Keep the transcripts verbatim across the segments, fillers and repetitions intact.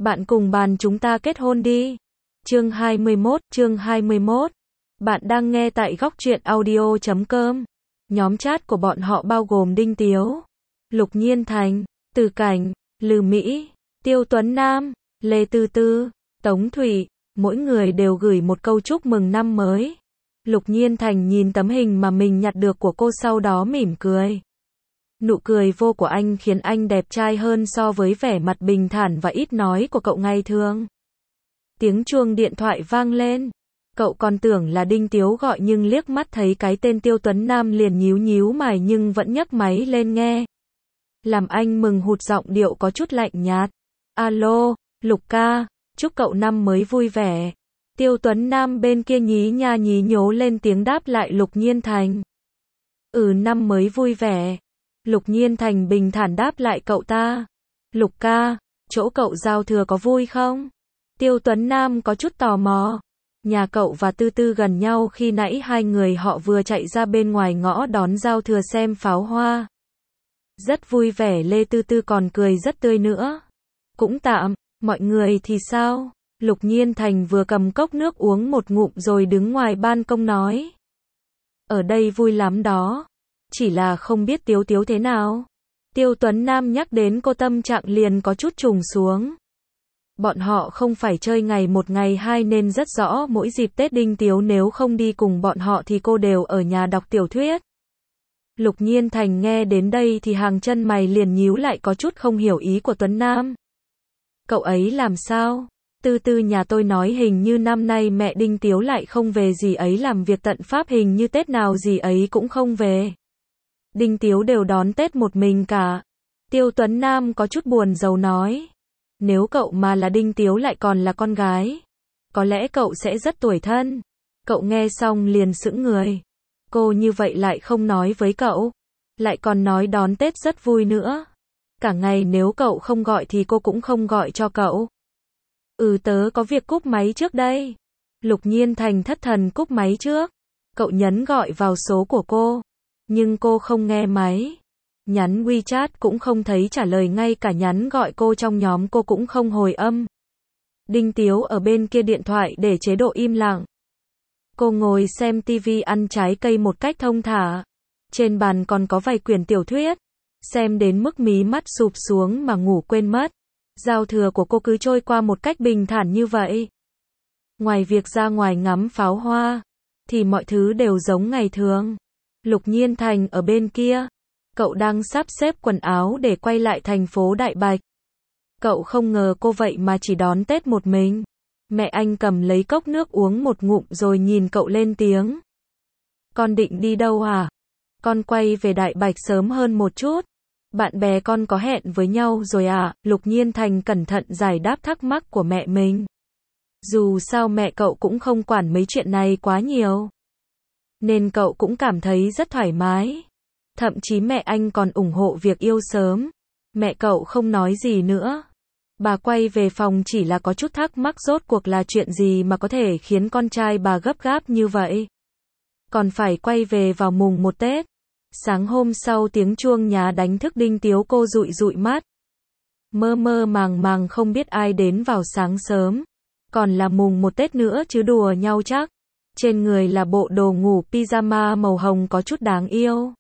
Bạn cùng bàn chúng ta kết hôn đi. Chương hai mươi mốt, chương hai mươi mốt. Bạn đang nghe tại góc truyện audio chấm com. Nhóm chat của bọn họ bao gồm Đinh Tiếu, Lục Nhiên Thành, Từ Cảnh, Lư Mỹ, Tiêu Tuấn Nam, Lê Tư Tư, Tống Thủy, mỗi người đều gửi một câu chúc mừng năm mới. Lục Nhiên Thành nhìn tấm hình mà mình nhặt được của cô sau đó mỉm cười. Nụ cười vô của anh khiến anh đẹp trai hơn so với vẻ mặt bình thản và ít nói của cậu ngày thường. Tiếng chuông điện thoại vang lên. Cậu còn tưởng là Đinh Tiếu gọi nhưng liếc mắt thấy cái tên Tiêu Tuấn Nam liền nhíu nhíu mày nhưng vẫn nhấc máy lên nghe. Làm anh mừng hụt giọng điệu có chút lạnh nhạt. Alo, Lục ca, chúc cậu năm mới vui vẻ. Tiêu Tuấn Nam bên kia nhí nha nhí nhố lên tiếng đáp lại Lục Nhiên Thành. Ừ, năm mới vui vẻ. Lục Nhiên Thành bình thản đáp lại cậu ta. Lục ca, chỗ cậu giao thừa có vui không? Tiêu Tuấn Nam có chút tò mò. Nhà cậu và Tư Tư gần nhau, khi nãy hai người họ vừa chạy ra bên ngoài ngõ đón giao thừa xem pháo hoa. Rất vui vẻ. Lê Tư Tư còn cười rất tươi nữa. Cũng tạm, mọi người thì sao? Lục Nhiên Thành vừa cầm cốc nước uống một ngụm rồi đứng ngoài ban công nói. Ở đây vui lắm đó. Chỉ là không biết Tiếu Tiếu thế nào. Tiêu Tuấn Nam nhắc đến cô tâm trạng liền có chút trùng xuống. Bọn họ không phải chơi ngày một ngày hai nên rất rõ mỗi dịp Tết Đinh Tiếu nếu không đi cùng bọn họ thì cô đều ở nhà đọc tiểu thuyết. Lục Nhiên Thành nghe đến đây thì hàng chân mày liền nhíu lại, có chút không hiểu ý của Tuấn Nam. Cậu ấy làm sao? Tư Tư nhà tôi nói hình như năm nay mẹ Đinh Tiếu lại không về, dì ấy làm việc tận Pháp, hình như Tết nào dì ấy cũng không về. Đinh Tiếu đều đón Tết một mình cả. Tiêu Tuấn Nam có chút buồn rầu nói. Nếu cậu mà là Đinh Tiếu lại còn là con gái, có lẽ cậu sẽ rất tủi thân. Cậu nghe xong liền sững người. Cô như vậy lại không nói với cậu, lại còn nói đón Tết rất vui nữa. Cả ngày nếu cậu không gọi thì cô cũng không gọi cho cậu. Ừ, tớ có việc cúp máy trước đây. Lục Nhiên Thành thất thần cúp máy trước. Cậu nhấn gọi vào số của cô, nhưng cô không nghe máy. Nhắn WeChat cũng không thấy trả lời, ngay cả nhắn gọi cô trong nhóm cô cũng không hồi âm. Đinh Tiếu ở bên kia điện thoại để chế độ im lặng. Cô ngồi xem tivi ăn trái cây một cách thông thả. Trên bàn còn có vài quyển tiểu thuyết. Xem đến mức mí mắt sụp xuống mà ngủ quên mất. Giao thừa của cô cứ trôi qua một cách bình thản như vậy. Ngoài việc ra ngoài ngắm pháo hoa, thì mọi thứ đều giống ngày thường. Lục Nhiên Thành ở bên kia. Cậu đang sắp xếp quần áo để quay lại thành phố Đại Bạch. Cậu không ngờ cô vậy mà chỉ đón Tết một mình. Mẹ anh cầm lấy cốc nước uống một ngụm rồi nhìn cậu lên tiếng. Con định đi đâu hả? Con quay về Đại Bạch sớm hơn một chút. Bạn bè con có hẹn với nhau rồi à? Lục Nhiên Thành cẩn thận giải đáp thắc mắc của mẹ mình. Dù sao mẹ cậu cũng không quản mấy chuyện này quá nhiều, nên cậu cũng cảm thấy rất thoải mái. Thậm chí mẹ anh còn ủng hộ việc yêu sớm. Mẹ cậu không nói gì nữa. Bà quay về phòng chỉ là có chút thắc mắc rốt cuộc là chuyện gì mà có thể khiến con trai bà gấp gáp như vậy. Còn phải quay về vào mùng một Tết. Sáng hôm sau tiếng chuông nhà đánh thức Đinh Tiếu, cô dụi dụi mắt. Mơ mơ màng màng không biết ai đến vào sáng sớm. Còn là mùng một Tết nữa chứ đùa nhau chắc. Trên người là bộ đồ ngủ pyjama màu hồng có chút đáng yêu.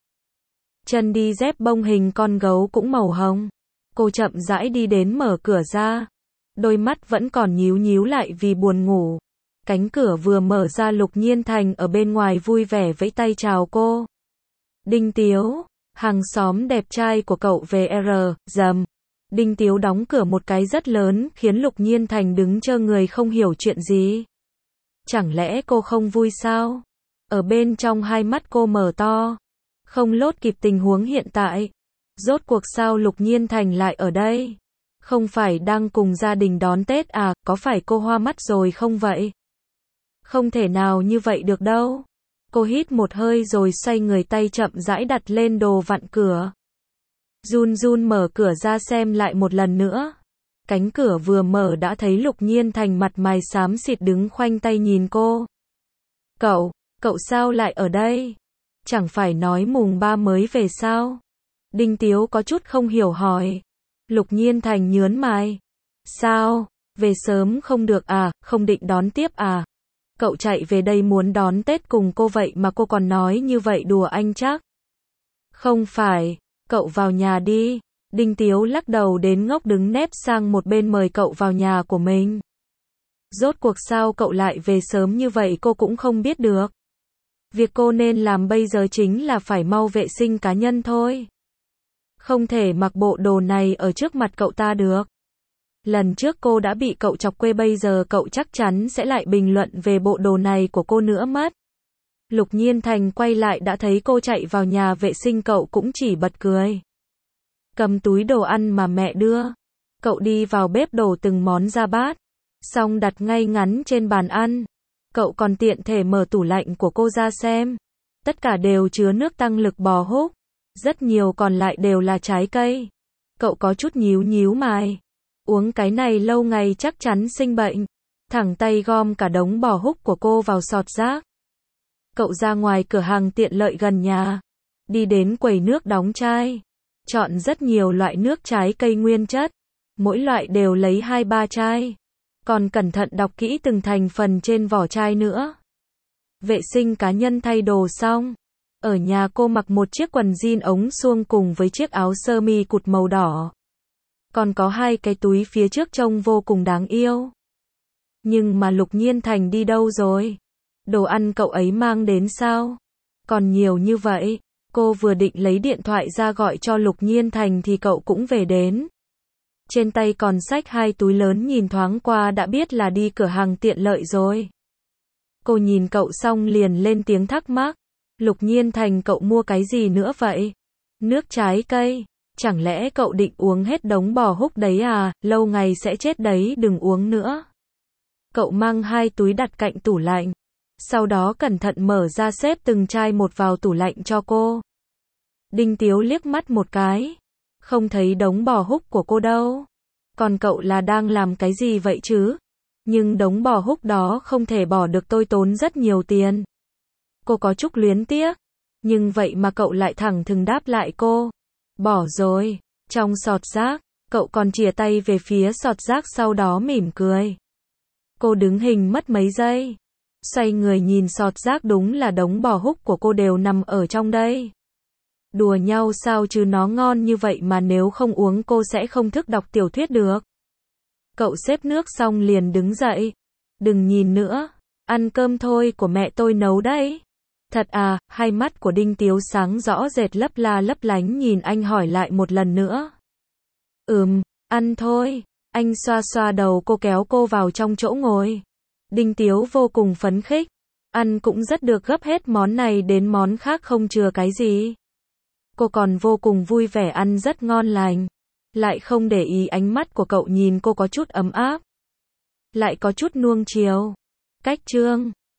Chân đi dép bông hình con gấu cũng màu hồng. Cô chậm rãi đi đến mở cửa ra. Đôi mắt vẫn còn nhíu nhíu lại vì buồn ngủ. Cánh cửa vừa mở ra, Lục Nhiên Thành ở bên ngoài vui vẻ vẫy tay chào cô. Đinh Tiếu, hàng xóm đẹp trai của cậu về R, dầm. Đinh Tiếu đóng cửa một cái rất lớn khiến Lục Nhiên Thành đứng trơ người không hiểu chuyện gì. Chẳng lẽ cô không vui sao? Ở bên trong hai mắt cô mở to. Không lốt kịp tình huống hiện tại. Rốt cuộc sao Lục Nhiên Thành lại ở đây? Không phải đang cùng gia đình đón Tết à? Có phải cô hoa mắt rồi không vậy? Không thể nào như vậy được đâu. Cô hít một hơi rồi xoay người, tay chậm rãi đặt lên đồ vặn cửa. Run run mở cửa ra xem lại một lần nữa. Cánh cửa vừa mở đã thấy Lục Nhiên Thành mặt mày xám xịt đứng khoanh tay nhìn cô. Cậu, cậu sao lại ở đây? Chẳng phải nói mùng ba mới về sao? Đinh Tiếu có chút không hiểu hỏi. Lục Nhiên Thành nhớn mày. Sao? Về sớm không được à, không định đón tiếp à? Cậu chạy về đây muốn đón Tết cùng cô vậy mà cô còn nói như vậy đùa anh chắc. Không phải, cậu vào nhà đi. Đinh Tiếu lắc đầu đến ngốc đứng nép sang một bên mời cậu vào nhà của mình. Rốt cuộc sao cậu lại về sớm như vậy cô cũng không biết được. Việc cô nên làm bây giờ chính là phải mau vệ sinh cá nhân thôi. Không thể mặc bộ đồ này ở trước mặt cậu ta được. Lần trước cô đã bị cậu chọc quê, bây giờ cậu chắc chắn sẽ lại bình luận về bộ đồ này của cô nữa mất. Lục Nhiên Thành quay lại đã thấy cô chạy vào nhà vệ sinh, cậu cũng chỉ bật cười. Cầm túi đồ ăn mà mẹ đưa. Cậu đi vào bếp đổ từng món ra bát. Xong đặt ngay ngắn trên bàn ăn. Cậu còn tiện thể mở tủ lạnh của cô ra xem. Tất cả đều chứa nước tăng lực bò húc. Rất nhiều còn lại đều là trái cây. Cậu có chút nhíu nhíu mày. Uống cái này lâu ngày chắc chắn sinh bệnh. Thẳng tay gom cả đống bò húc của cô vào sọt rác. Cậu ra ngoài cửa hàng tiện lợi gần nhà. Đi đến quầy nước đóng chai. Chọn rất nhiều loại nước trái cây nguyên chất. Mỗi loại đều lấy hai ba chai. Còn cẩn thận đọc kỹ từng thành phần trên vỏ chai nữa. Vệ sinh cá nhân thay đồ xong. Ở nhà cô mặc một chiếc quần jean ống suông cùng với chiếc áo sơ mi cụt màu đỏ. Còn có hai cái túi phía trước trông vô cùng đáng yêu. Nhưng mà Lục Nhiên Thành đi đâu rồi? Đồ ăn cậu ấy mang đến sao? Còn nhiều như vậy. Cô vừa định lấy điện thoại ra gọi cho Lục Nhiên Thành thì cậu cũng về đến. Trên tay còn xách hai túi lớn, nhìn thoáng qua đã biết là đi cửa hàng tiện lợi rồi. Cô nhìn cậu xong liền lên tiếng thắc mắc. Lục Nhiên Thành, cậu mua cái gì nữa vậy? Nước trái cây. Chẳng lẽ cậu định uống hết đống bò húc đấy à? Lâu ngày sẽ chết đấy, đừng uống nữa. Cậu mang hai túi đặt cạnh tủ lạnh. Sau đó cẩn thận mở ra xếp từng chai một vào tủ lạnh cho cô. Đinh Tiếu liếc mắt một cái. Không thấy đống bò húc của cô đâu. Còn cậu là đang làm cái gì vậy chứ? Nhưng đống bò húc đó không thể bỏ được, tôi tốn rất nhiều tiền. Cô có chút luyến tiếc. Nhưng vậy mà cậu lại thẳng thừng đáp lại cô. Bỏ rồi. Trong sọt rác. Cậu còn chìa tay về phía sọt rác sau đó mỉm cười. Cô đứng hình mất mấy giây. Xoay người nhìn sọt rác, đúng là đống bò húc của cô đều nằm ở trong đây. Đùa nhau sao chứ, nó ngon như vậy mà nếu không uống cô sẽ không thức đọc tiểu thuyết được. Cậu xếp nước xong liền đứng dậy. Đừng nhìn nữa. Ăn cơm thôi, của mẹ tôi nấu đấy. Thật à? Hai mắt của Đinh Tiếu sáng rõ rệt, lấp la lấp lánh nhìn anh hỏi lại một lần nữa. Ừm, ăn thôi. Anh xoa xoa đầu cô, kéo cô vào trong chỗ ngồi. Đinh Tiếu vô cùng phấn khích. Ăn cũng rất được, gấp hết món này đến món khác không chừa cái gì. Cô còn vô cùng vui vẻ, ăn rất ngon lành. Lại không để ý ánh mắt của cậu nhìn cô có chút ấm áp. Lại có chút nuông chiều. Cách chương